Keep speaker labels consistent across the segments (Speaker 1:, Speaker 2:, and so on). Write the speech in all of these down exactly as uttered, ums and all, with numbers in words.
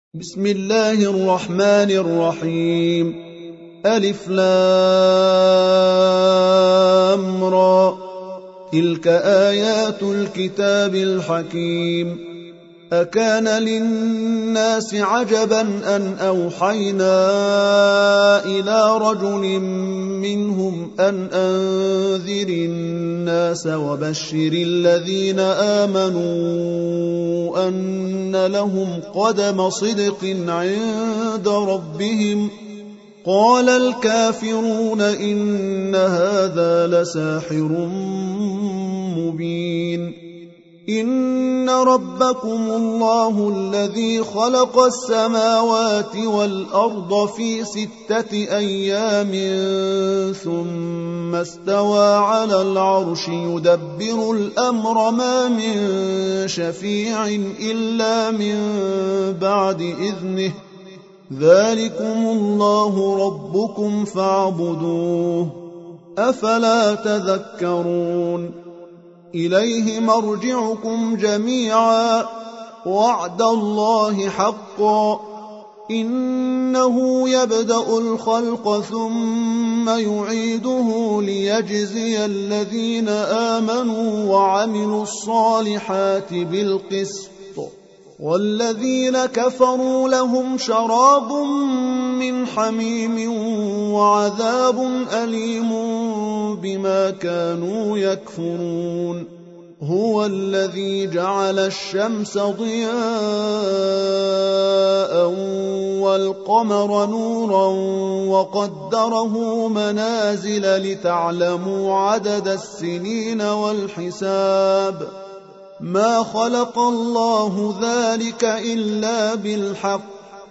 Speaker 1: بسم الله الرحمن الرحيم. ألف لام را، تلك آيات الكتاب الحكيم. أكان للناس عجبا أن أوحينا إلى رجل منهم أن أنذر الناس وبشر الذين آمنوا أن لهم قدم صدق عند ربهم. قال الكافرون إن هذا لساحر مبين. إن ربكم الله الذي خلق السماوات والأرض في ستة أيام ثم استوى على العرش يدبر الأمر ما من شفيع إلا من بعد إذنه. ذلكم الله ربكم فاعبدوه، أفلا تذكرون. إليه مرجعكم جميعا، وعد الله حقا. إنه يبدأ الخلق ثم يعيده ليجزي الذين آمنوا وعملوا الصالحات بالقسط، والذين كفروا لهم شراب من حميم وعذاب أليم بما كانوا يكفرون. هو الذي جعل الشمس ضياء والقمر نورا وقدره منازل لتعلموا عدد السنين والحساب. ما خلق الله ذلك إلا بالحق،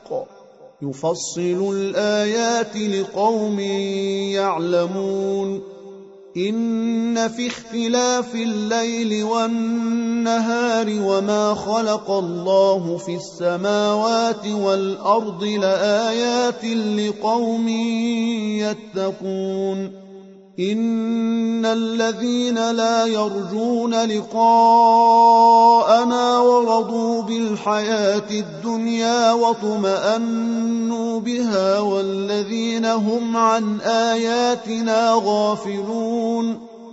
Speaker 1: يفصل الآيات لقوم يعلمون. إن في اختلاف الليل والنهار وما خلق الله في السماوات والأرض لآيات لقوم يتقون. إن الذين لا يرجون لقاءنا ورضوا بالحياة الدنيا واطمأنوا بها والذين هم عن آياتنا غافلون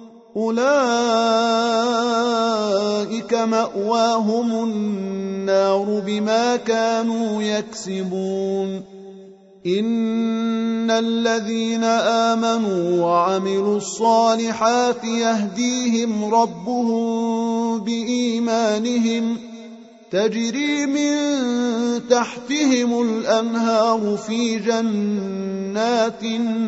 Speaker 1: أولئك مأواهم النار بما كانوا يكسبون. إن الذين آمنوا وعملوا الصالحات يهديهم ربهم بإيمانهم، تجري من تحتهم الأنهار في جنات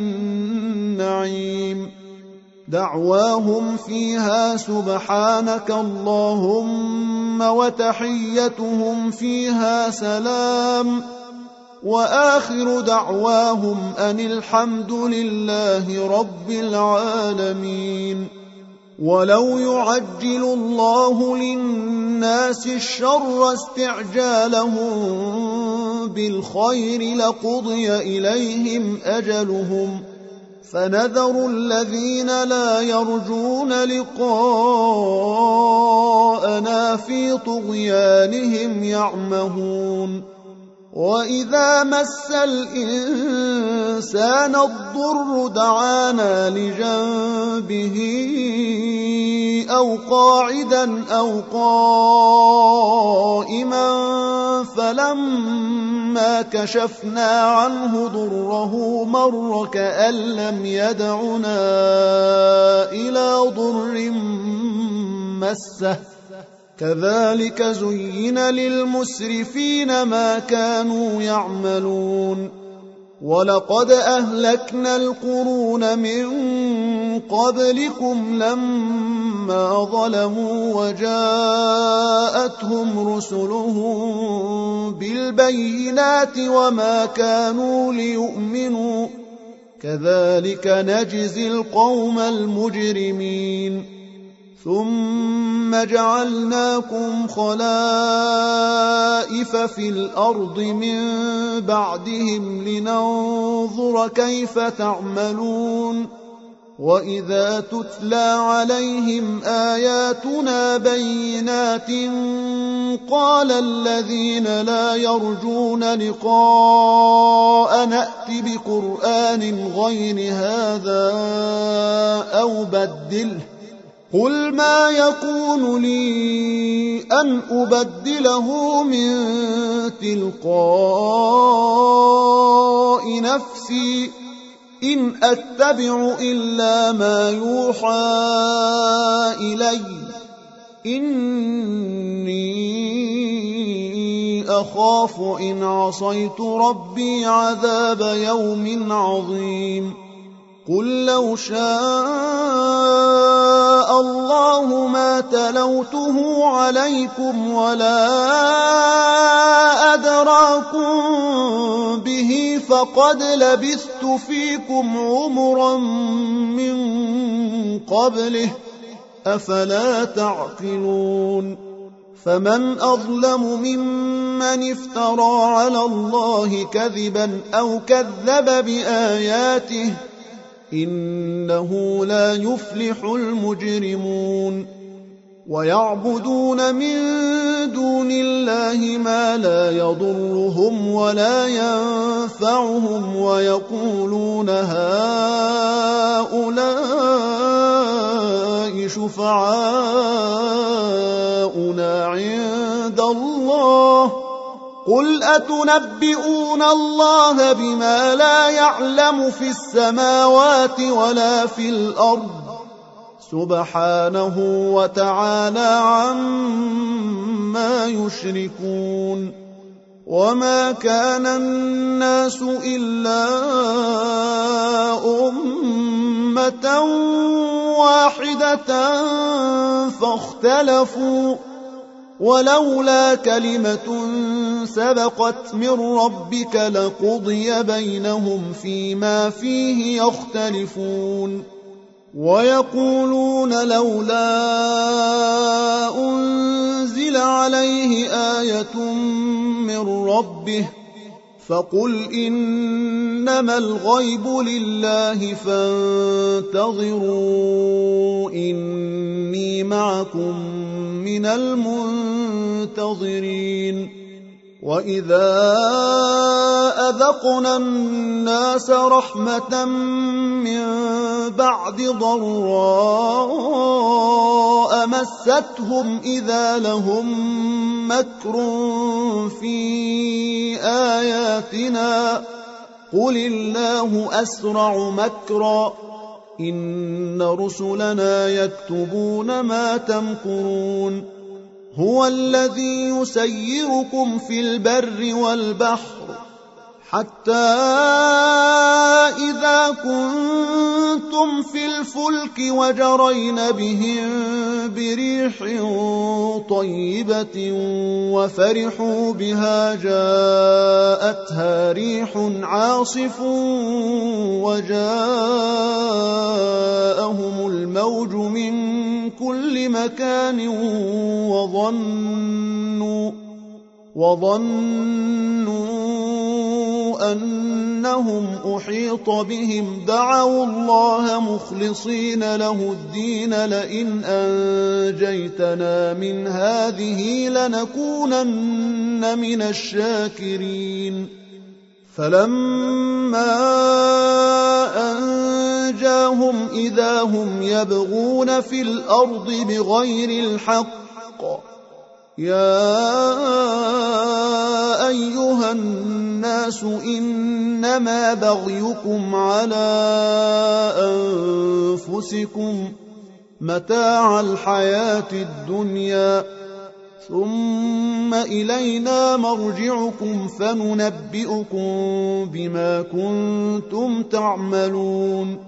Speaker 1: النعيم. دعواهم فيها سبحانك اللهم وتحيتهم فيها سلام، وآخر دعواهم أن الحمد لله رب العالمين. ولو يعجل الله للناس الشر استعجالهم بالخير لقضي إليهم أجلهم، فنذر الذين لا يرجون لقاءنا في طغيانهم يعمهون. وإذا مس الإنسان الضر دعانا لجنبه أو قاعدا أو قائما فلما كشفنا عنه ضره مر كأن لم يدعنا إلى ضر مسه. كذلك زين للمسرفين ما كانوا يعملون. ولقد أهلكنا القرون من قبلكم لما ظلموا وجاءتهم رسلهم بالبينات وما كانوا ليؤمنوا، كذلك نجزي القوم المجرمين. ثم جعلناكم خلائف في الأرض من بعدهم لننظر كيف تعملون. وإذا تتلى عليهم آياتنا بينات قال الذين لا يرجون لقاء نأت بقرآن غير هذا أو بدله قل ما يكون لي أن أبدله من تلقاء نفسي إن أتبع إلا ما يوحى إلي إني أخاف إن عصيت ربي عذاب يوم عظيم قل لو شاء الله ما تلوته عليكم ولا أدراكم به فقد لبثت فيكم عمرا من قبله أفلا تعقلون فمن أظلم ممن افترى على الله كذبا أو كذب بآياته إنه لا يفلح المجرمون ويعبدون من دون الله ما لا يضرهم ولا ينفعهم ويقولون هؤلاء شفعاؤنا عند الله قل أتنبئون الله بما لا يعلم في السماوات ولا في الأرض سبحانه وتعالى عما يشركون وما كان الناس إلا أمة واحدة فاختلفوا ولولا كلمة سبقت من ربك لقضي بينهم فيما فيه يختلفون ويقولون لولا أنزل عليه آية من ربه فقل إنما الغيب لله فانتظروا إني معكم من المنتظرين وإذا أذقنا الناس رحمة من بعد ضراء مستهم إذا لهم مكر في آياتنا قل الله أسرع مكرا إن رسلنا يكتبون ما تمكرون هو الذي يسيركم في البر والبحر حتى إذا كنتم في الفلك وجرين بهم بريح طيبة وفرحوا بها جاءتها ريح عاصف وجاءهم الموج من كل مكان وظنوا وظنوا أنهم أحيط بهم دعوا الله مخلصين له الدين لئن أنجيتنا من هذه لنكونن من الشاكرين فلما أنجاهم إذا هم يبغون في الأرض بغير الحق يا أيها الناس إنما بغيكم على أنفسكم متاع الحياة الدنيا ثم إلينا مرجعكم فننبئكم بما كنتم تعملون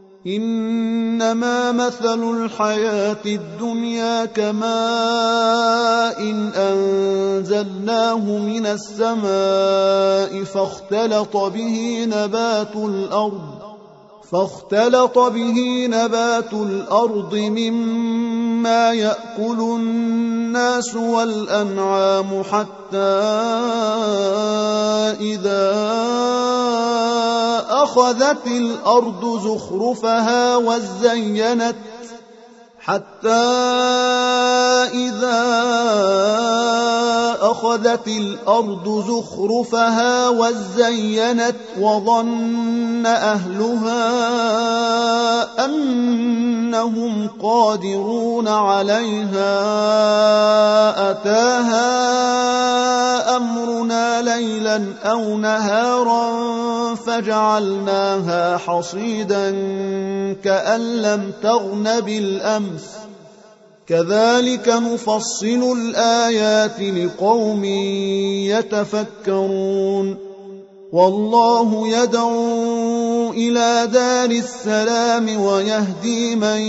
Speaker 1: إنما مثل الحياة الدنيا كماء إن أنزلناه من السماء فاختلط به نبات الأرض فاختلط به نبات الأرض مما يأكل الناس والأنعام حتى إذا أخذ أخذت الأرض زخرفها وزينت حتى إذا أخذت الأرض زخرفها وزينت وظن أهلها أنهم قادرون عليها أتاها أمرنا ليلا أو نهارا فجعلناها حصيدا كأن لم تغن بالأمس كذلك نفصل الآيات لقوم يتفكرون والله يدعو إلى دار السلام ويهدي من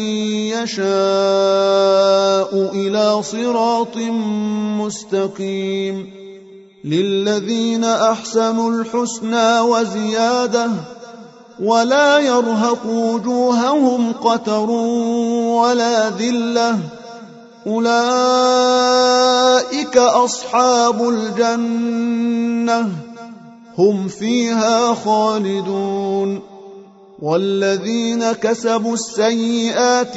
Speaker 1: يشاء إلى صراط مستقيم للذين أحسنوا الحسنى وزيادة ولا يرهق وجوههم قتر ولا ذلة أولئك أصحاب الجنة هم فيها خالدون والذين كسبوا السيئات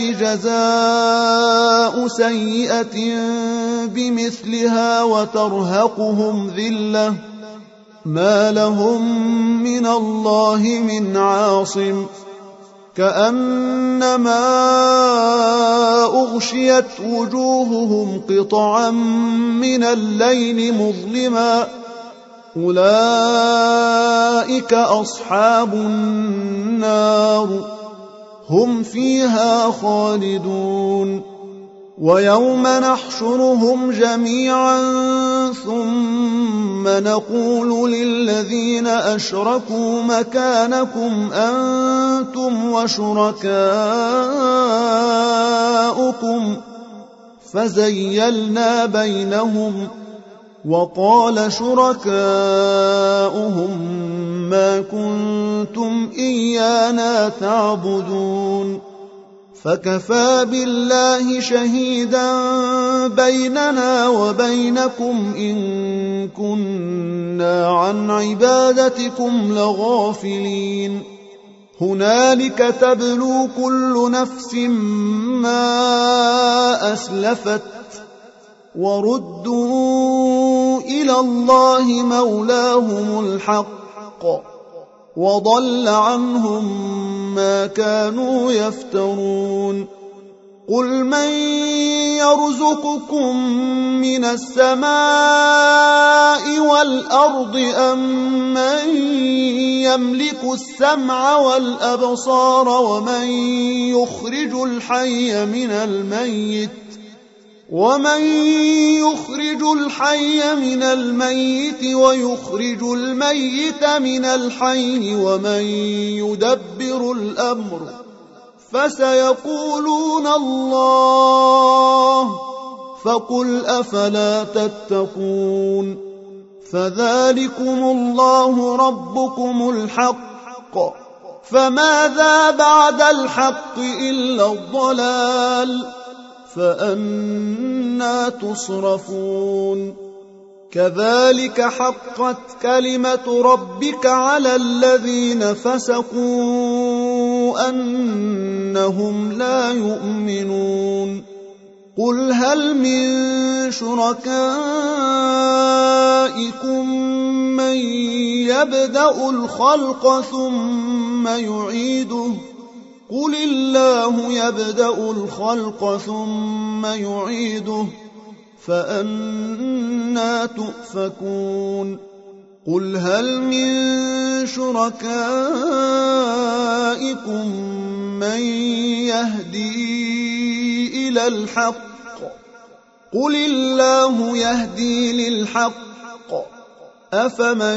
Speaker 1: جزاء سيئة بمثلها وترهقهم ذلة ما لهم من الله من عاصم كأنما أغشيت وجوههم قطعا من الليل مظلما أولئك أصحاب النار هم فيها خالدون ويوم نحشرهم جميعا ثم نقول للذين أشركوا مكانكم أنتم وشركاؤكم فزيلنا بينهم وقال شركاؤهم ما كنتم إيانا تعبدون فكفى بالله شهيدا بيننا وبينكم إن كنا عن عبادتكم لغافلين هنالك تبلو كل نفس ما أسلفت وردوا إلى الله مولاهم الحق وضل عنهم ما كانوا يفترون قل من يرزقكم من السماء والأرض أم من يملك السمع والأبصار ومن يخرج الحي من الميت ومن يخرج الحي من الميت ويخرج الميت من الحي ومن يدبر الأمر فسيقولون الله فقل أفلا تتقون فذلكم الله ربكم الحق فماذا بعد الحق إلا الضلال فأنى تصرفون كذلك حقت كلمة ربك على الذين فسقوا أنهم لا يؤمنون قل هل من شركائكم من يبدأ الخلق ثم يعيده قل الله يبدأ الخلق ثم يعيده فأنى تؤفكون قل هل من شركائكم من يهدي إلى الحق قل الله يهدي للحق أفمن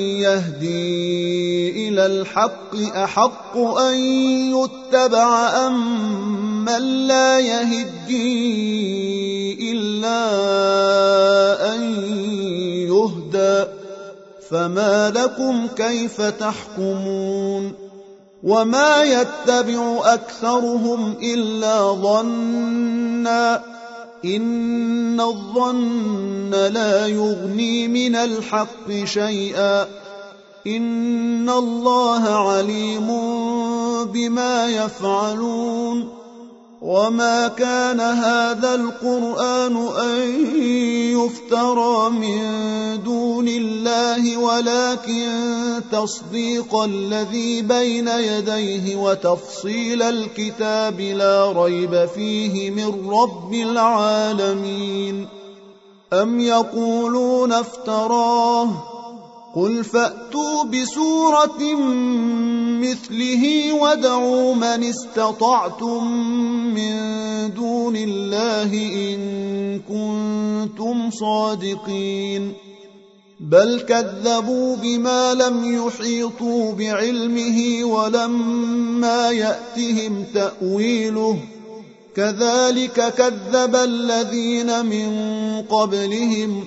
Speaker 1: يهدي إلى الحق أحق أن يتبع أم من لا يهدي إلا أن يهدى فما لكم كيف تحكمون وما يتبع أكثرهم إلا ظنّا إن الظن لا يغني من الحق شيئا إن الله عليم بما يفعلون. وما كان هذا القرآن أن يفترى من دون الله ولكن تصديق الذي بين يديه وتفصيل الكتاب لا ريب فيه من رب العالمين. أم يقولون افتراه قل فأتوا بسورة مثله وادعوا من استطعتم من دون الله إن كنتم صادقين. بل كذبوا بما لم يحيطوا بعلمه ولما يأتهم تأويله كذلك كذب الذين من قبلهم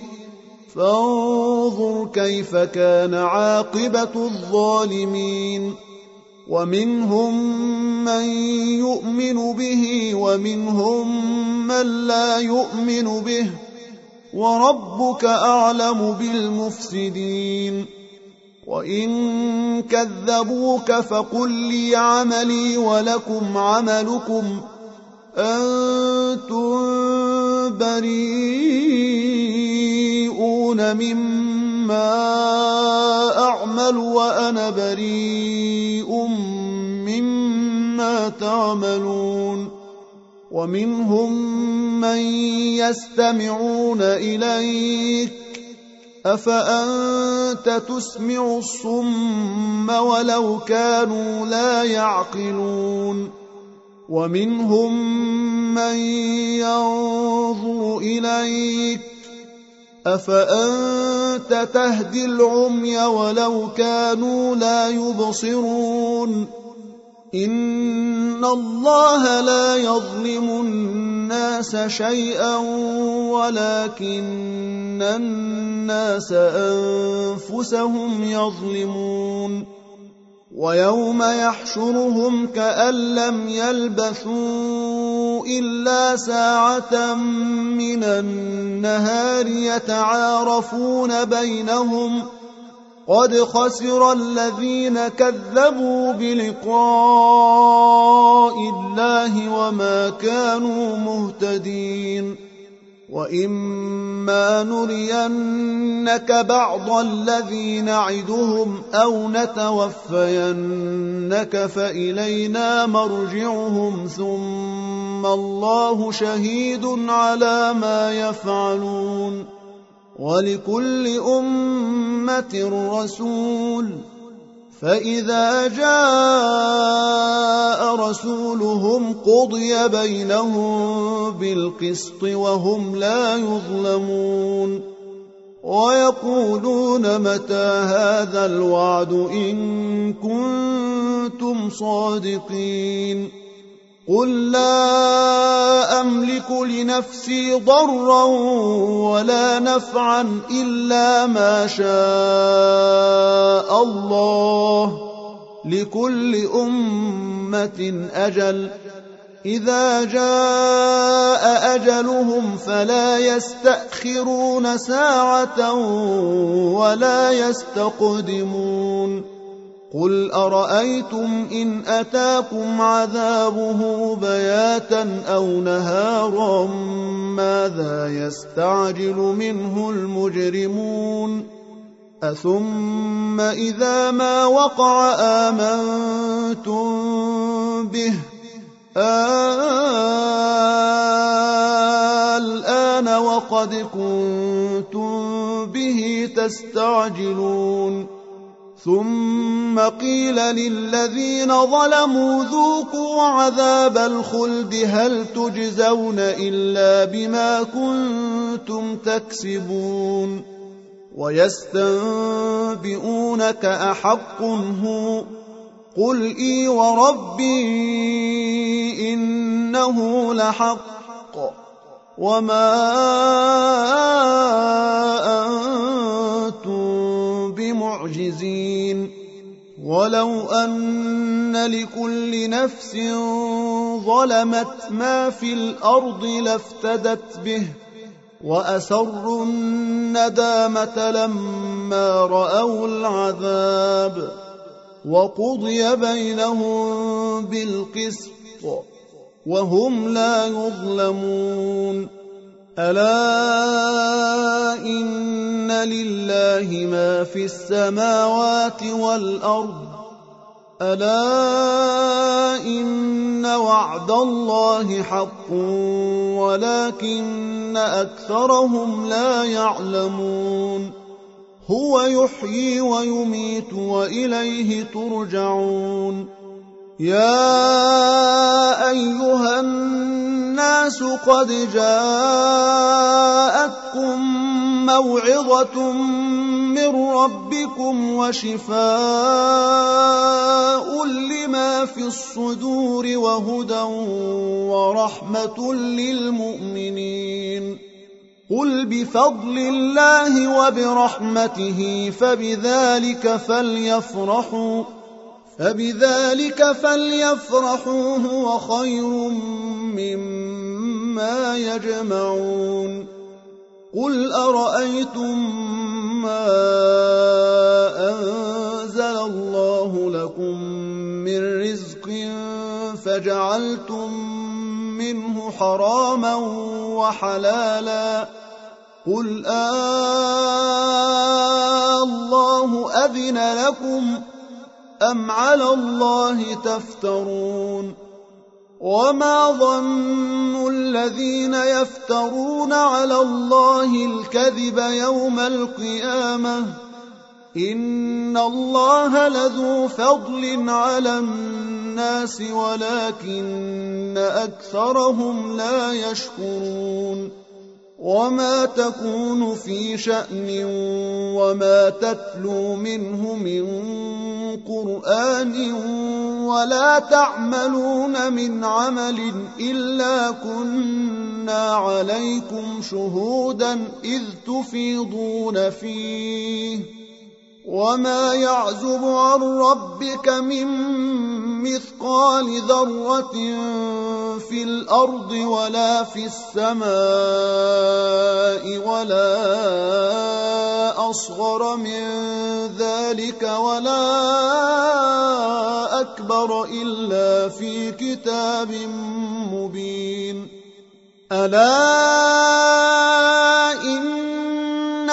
Speaker 1: فانظر كيف كان عاقبة الظالمين. ومنهم من يؤمن به ومنهم من لا يؤمن به وربك أعلم بالمفسدين. وإن كذبوك فقل لي عملي ولكم عملكم أنتم بريئون مما أعمل وأنا بريء مما تعملون. ومنهم من يستمعون إليك أفأنت تسمع الصم ولو كانوا لا يعقلون. ومنهم من ينظر إليك أفأنت تهدي العمي ولو كانوا لا يبصرون. إن الله لا يظلم الناس شيئا ولكن الناس أنفسهم يظلمون. ويوم يحشرهم كأن لم يلبثوا إلا ساعة من النهار يتعارفون بينهم قد خسر الذين كذبوا بلقاء الله وما كانوا مهتدين. وإما نرينك بعض الذي نعدهم أو نتوفينك فإلينا مرجعهم ثم الله شهيد على ما يفعلون. ولكل أمة رسول فإذا جاء رسولهم قضي بينهم بالقسط وهم لا يظلمون. ويقولون متى هذا الوعد إن كنتم صادقين. قل لا أملك لنفسي ضرا ولا نفعا إلا ما شاء الله لكل أمة أجل إذا جاء أجلهم فلا يستأخرون ساعة ولا يستقدمون. قل أرأيتم إن أتاكم عذابه بياتا أو نهارا ماذا يستعجل منه المجرمون. أثم إذا ما وقع آمنتم به الآن وقد كنتم به تستعجلون. ثم قيل للذين ظلموا ذوقوا عذاب الخلد هل تجزون إلا بما كنتم تكسبون. ويستنبئونك أحق هو قل إي وربي إنه لحق وما أنتم بمعجزين. ولو أن لكل نفس ظلمت ما في الأرض لافتدت به وأسروا الندامة لما رأوا العذاب وقضي بينهم بالقسط وهم لا يظلمون. ألا إن لله ما في السماوات والأرض ألا إن وعد الله حق ولكن أكثرهم لا يعلمون. هو يحيي ويميت وإليه ترجعون. يا أيها الناس قد جاءتكم موعظة من ربكم وشفاء لما في الصدور وهدى ورحمة للمؤمنين. قل بفضل الله وبرحمته فبذلك فليفرحوا فبذلك فليفرحوا هو خير مما يجمعون. قل أرأيتم ما أنزل الله لكم من رزق فجعلتم منه حراما وحلالا قل آه الله أذن لكم أم على الله تفترون. وما ظن الذين يفترون على الله الكذب يوم القيامة إن الله لذو فضل على الناس ولكن أكثرهم لا يشكرون. وما تكون في شأن وما تتلو منه من قرآن ولا تعملون من عمل إلا كنا عليكم شهودا إذ تفيضون فيه وما يعزب عن ربك من مثقال ذرة في الأرض ولا في السماء ولا أصغر من ذلك ولا أكبر إلا في كتاب مبين. ألا إن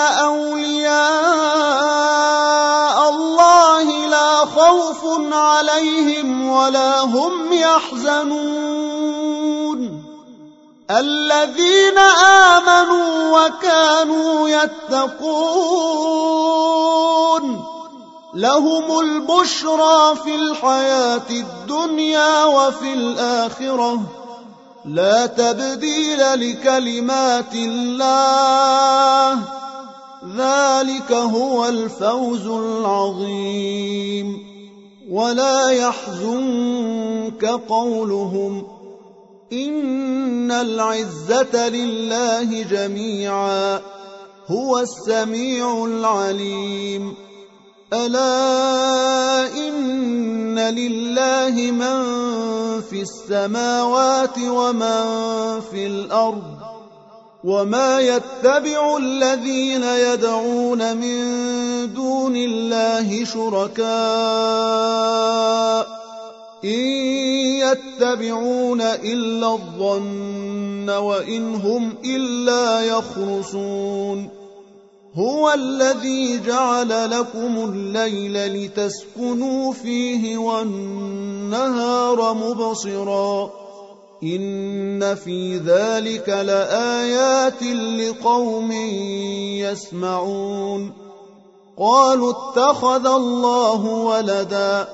Speaker 1: أولياء الله لا خوف عليهم ولا هم يحزنون الذين آمنوا وكانوا يتقون لهم البشرى في الحياة الدنيا وفي الآخرة لا تبديل لكلمات الله ذلك هو الفوز العظيم. ولا يحزنك قولهم إن العزة لله جميعا هو السميع العليم. ألا إن لله من في السماوات ومن في الأرض وما يتبع الذين يدعون من دون الله شركاء إن يتبعون إلا الظن وإن هم إلا يخرصون. هو الذي جعل لكم الليل لتسكنوا فيه والنهار مبصرا إن في ذلك لآيات لقوم يسمعون. قالوا اتخذ الله ولدا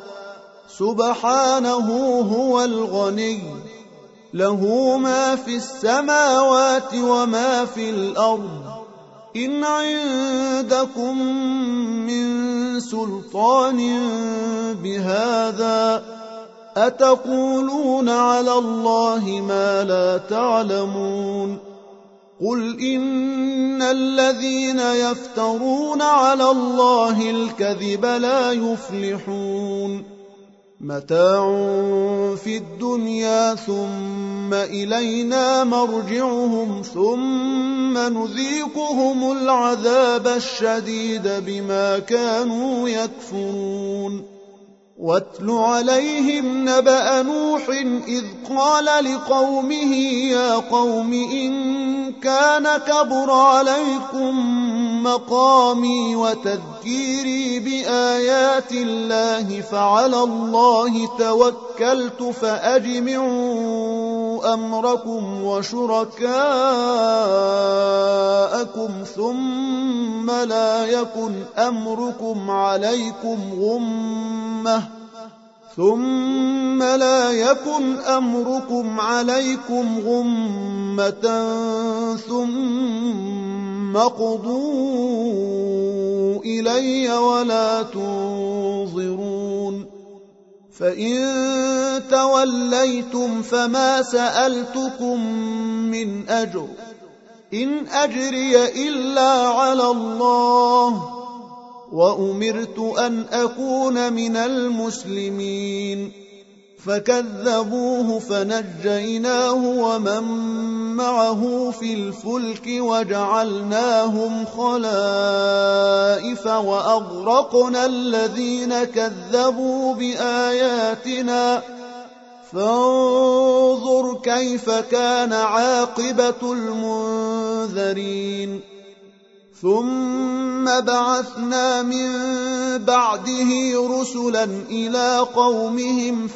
Speaker 1: سبحانه هو الغني له ما في السماوات وما في الأرض إن عندكم من سلطان بهذا أتقولون على الله ما لا تعلمون. قل إن الذين يفترون على الله الكذب لا يفلحون. متاع في الدنيا ثم إلينا مرجعهم ثم نذيقهم العذاب الشديد بما كانوا يكفرون واتل عليهم نبأ نوح إذ قال لقومه يا قوم إن كان كبر عليكم مقامي وتذكيري بآيات الله فعلى الله توكلت فأجمعوا أمركم وشركاءكم ثم لا يكن أمركم عليكم غمة ثم لا يكن أمركم عليكم غمة ثم اقضوا إلي ولا تنظرون فإن توليتم فما سألتكم من أجر إن أجري إلا على الله وأمرت أن أكون من المسلمين فكذبوه فنجيناه ومن معه في الفلك وجعلناهم خلائف وأغرقنا الذين كذبوا بآياتنا فانظر كيف كان عاقبة المنذرين ثم بعثنا من بعده رسلا إلى قومهم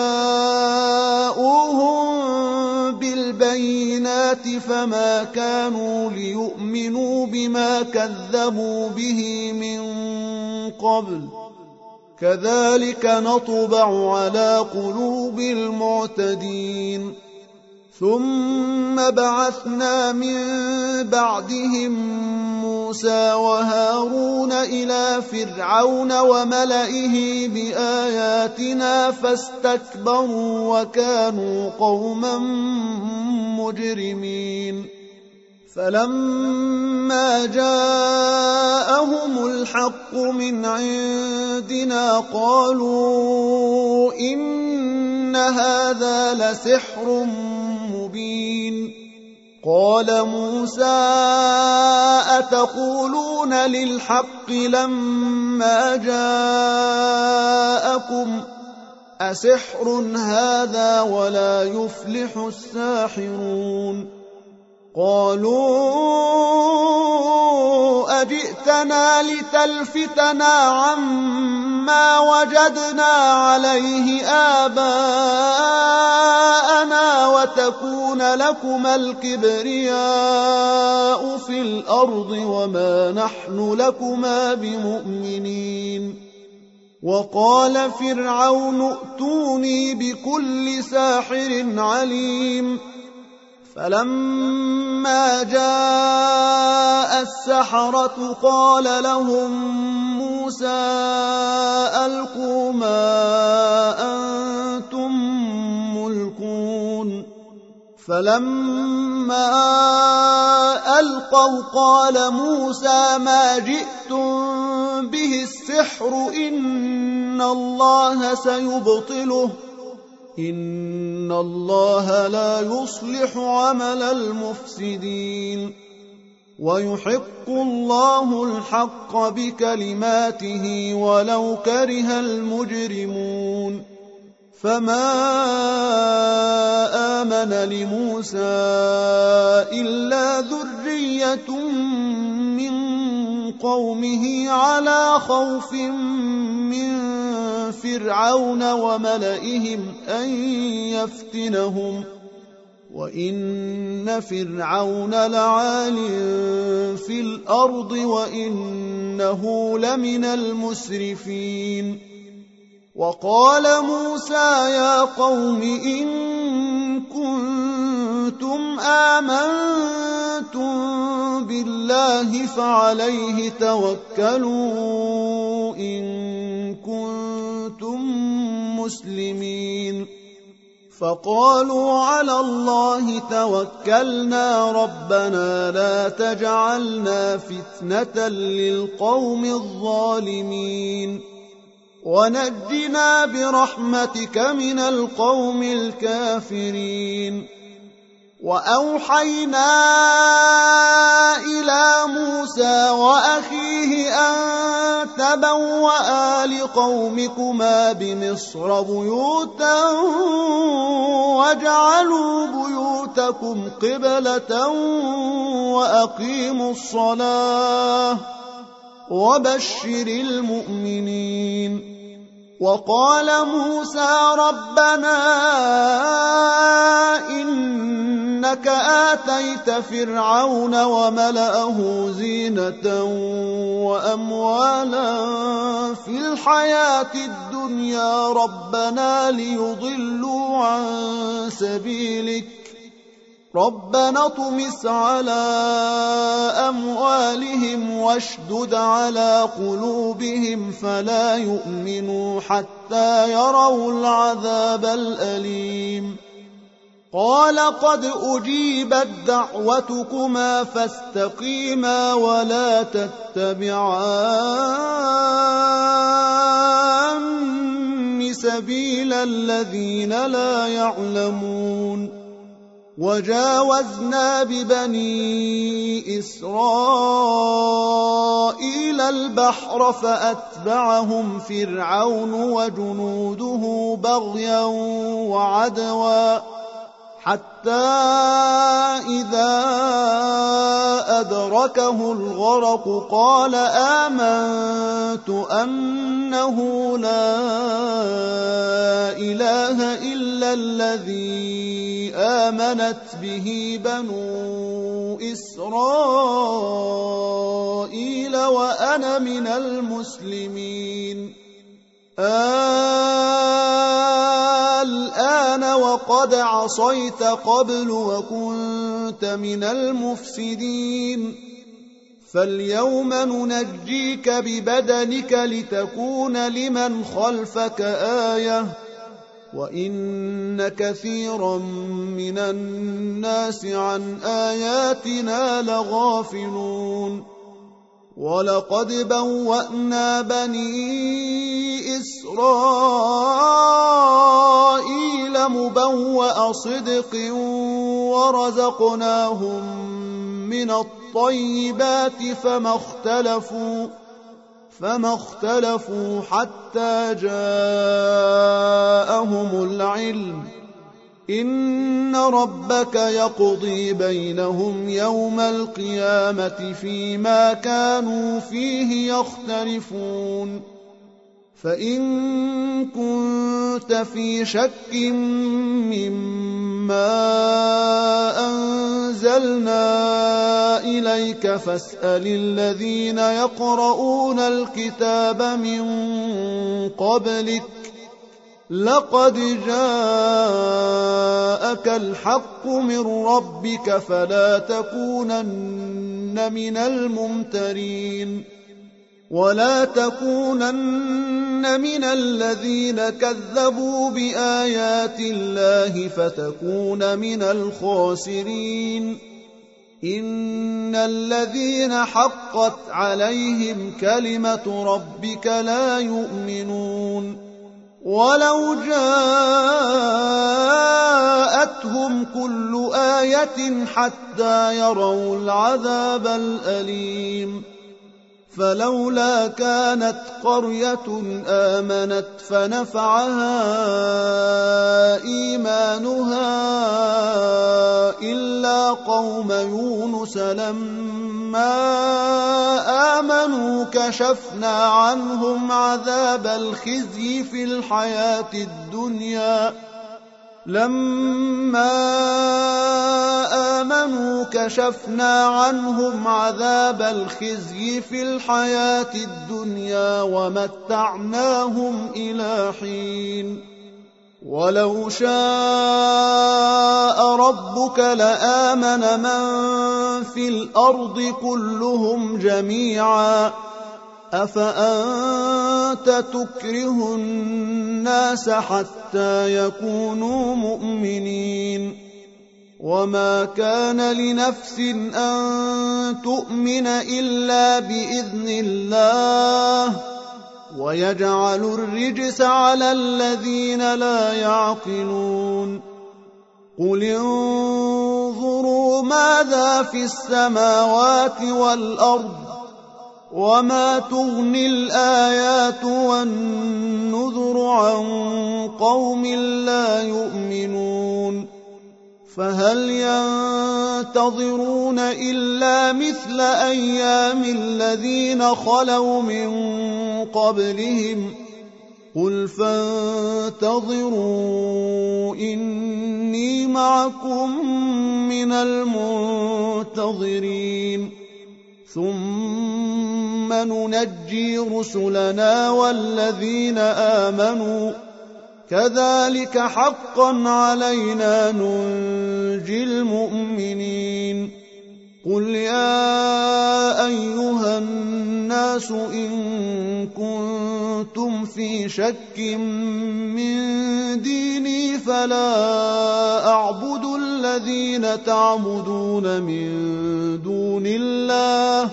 Speaker 1: فجاءوهم بالبينات فما كانوا ليؤمنوا بما كذبوا به من قبل كذلك نطبع على قلوب المعتدين ثم بعثنا من بعدهم موسى وهارون إلى فرعون وملئه بآياتنا فاستكبروا وكانوا قوما مجرمين فلما جاءهم الحق من عندنا قالوا إن هذا لسحر مبين قال موسى أتقولون للحق لما جاءكم أسحر هذا ولا يفلح الساحرون قالوا أجئتنا لتلفتنا عما وجدنا عليه آباءنا وتكون لكما الكبرياء في الأرض وما نحن لكما بمؤمنين وقال فرعون ائتوني بكل ساحر عليم فلما جاء السحرة قال لهم موسى ألقوا ما أنتم ملقون فلما ألقوا قال موسى ما جئتم به السحر إن الله سيبطله إن الله لا يصلح عمل المفسدين ويحق الله الحق بكلماته ولو كره المجرمون فما آمن لموسى إلا ذرية من قومه على خوف من فرعون وملئهم أن يفتنهم وإن فرعون لعال في الأرض وإنه لمن المسرفين وقال موسى يا قوم إن كنتم آمنتم بالله فعليه توكلوا إن كنتم مسلمين فقالوا على الله توكلنا ربنا لا تجعلنا فتنة للقوم الظالمين ونجنا برحمتك من القوم الكافرين. وأوحينا إلى موسى وأخيه أن تبوأ لقومكما بمصر بيوتا واجعلوا بيوتكم قبلة وأقيموا الصلاة وبشر المؤمنين. وقال موسى ربنا إنك آتيت فرعون وملأه زينة وأموالا في الحياة الدنيا ربنا ليضلوا عن سبيلك ربنا اطمس على أموالهم واشدد على قلوبهم فلا يؤمنوا حتى يروا العذاب الأليم. قال قد أجيبت دعوتكما فاستقيما ولا تتبعان سبيل الذين لا يعلمون. وجاوزنا ببني إسرائيل البحر فأتبعهم فرعون وجنوده بغيا وعدوا حتى إذا أدركه الغرق قال آمنت أنه لا إله إلا الذي آمنت به بنو إسرائيل وأنا من المسلمين. الآن وقد عصيت قبل وكنت من المفسدين فاليوم ننجيك ببدنك لتكون لمن خلفك آية وإن كثيرا من الناس عن آياتنا لغافلون. ولقد بوأنا بني إسرائيل مبوأ صدق ورزقناهم من الطيبات فما اختلفوا فما اختلفوا حتى جاءهم العلم إن ربك يقضي بينهم يوم القيامة فيما كانوا فيه يختلفون. فإن كنت في شك مما أنزلنا إليك فاسأل الذين يقرؤون الكتاب من قبلك لقد جاءك الحق من ربك فلا تكونن من الممترين ولا تكونن من الذين كذبوا بآيات الله فتكون من الخاسرين. إن الذين حقت عليهم كلمة ربك لا يؤمنون ولو جاءتهم كل آية حتى يروا العذاب الأليم. فلولا كانت قرية آمنت فنفعها إيمانها إلا قوم يونس لما آمنوا كشفنا عنهم عذاب الخزي في الحياة الدنيا لما آمنوا كشفنا عنهم عذاب الخزي في الحياة الدنيا ومتعناهم إلى حين. ولو شاء ربك لآمن من في الأرض كلهم جميعا أفأنت تكره الناس حتى يكونوا مؤمنين وما كان لنفس أن تؤمن إلا بإذن الله ويجعل الرجس على الذين لا يعقلون قل انظروا ماذا في السماوات والأرض وما تغني الآيات والنذر عن قوم لا يؤمنون فهل ينتظرون إلا مثل أيام الذين خلوا من قبلهم قل فانتظروا إني معكم من المنتظرين ثم ننجي رسلنا والذين آمنوا كذلك حقا علينا ننجي المؤمنين قل يا أيها الناس إن كنتم في شك من ديني فلا أعبد الذين تعبدون من دون الله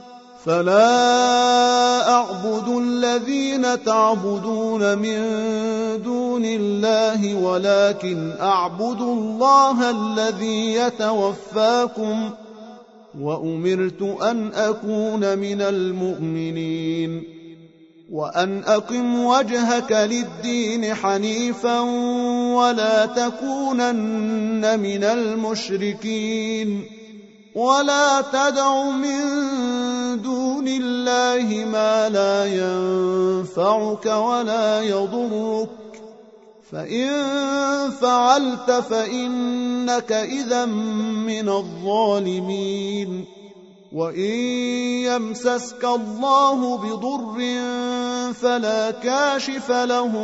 Speaker 1: فلا أعبد الذين تعبدون من دون الله ولكن أعبد الله الذي يتوفاكم وأمرت أن أكون من المؤمنين وأن أقم وجهك للدين حنيفا ولا تكونن من المشركين ولا تدع من دون الله ما لا ينفعك ولا يضرك فإن فعلت فإنك إذا من الظالمين وإن يمسسك الله بضر فلا كاشف له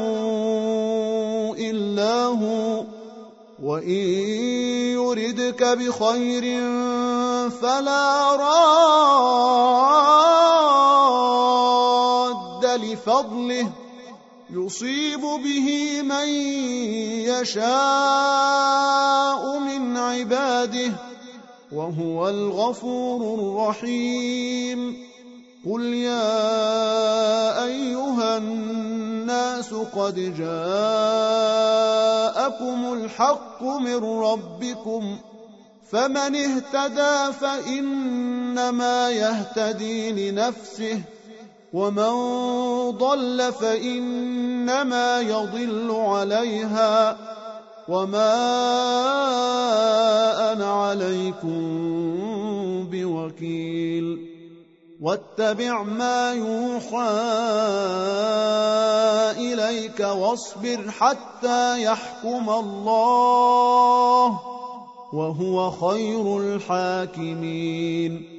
Speaker 1: إلا هو وإن يردك بخير فلا راد لفضله يصيب به من يشاء من عباده وهو الغفور الرحيم قل يا أيها الناس قد جاءكم الحق من ربكم فمن اهتدى فإنما يهتدي لنفسه ومن ضل فإنما يضل عليها وما أنا عليكم بوكيل واتبع ما يوحى إليك واصبر حتى يحكم الله وهو خير الحاكمين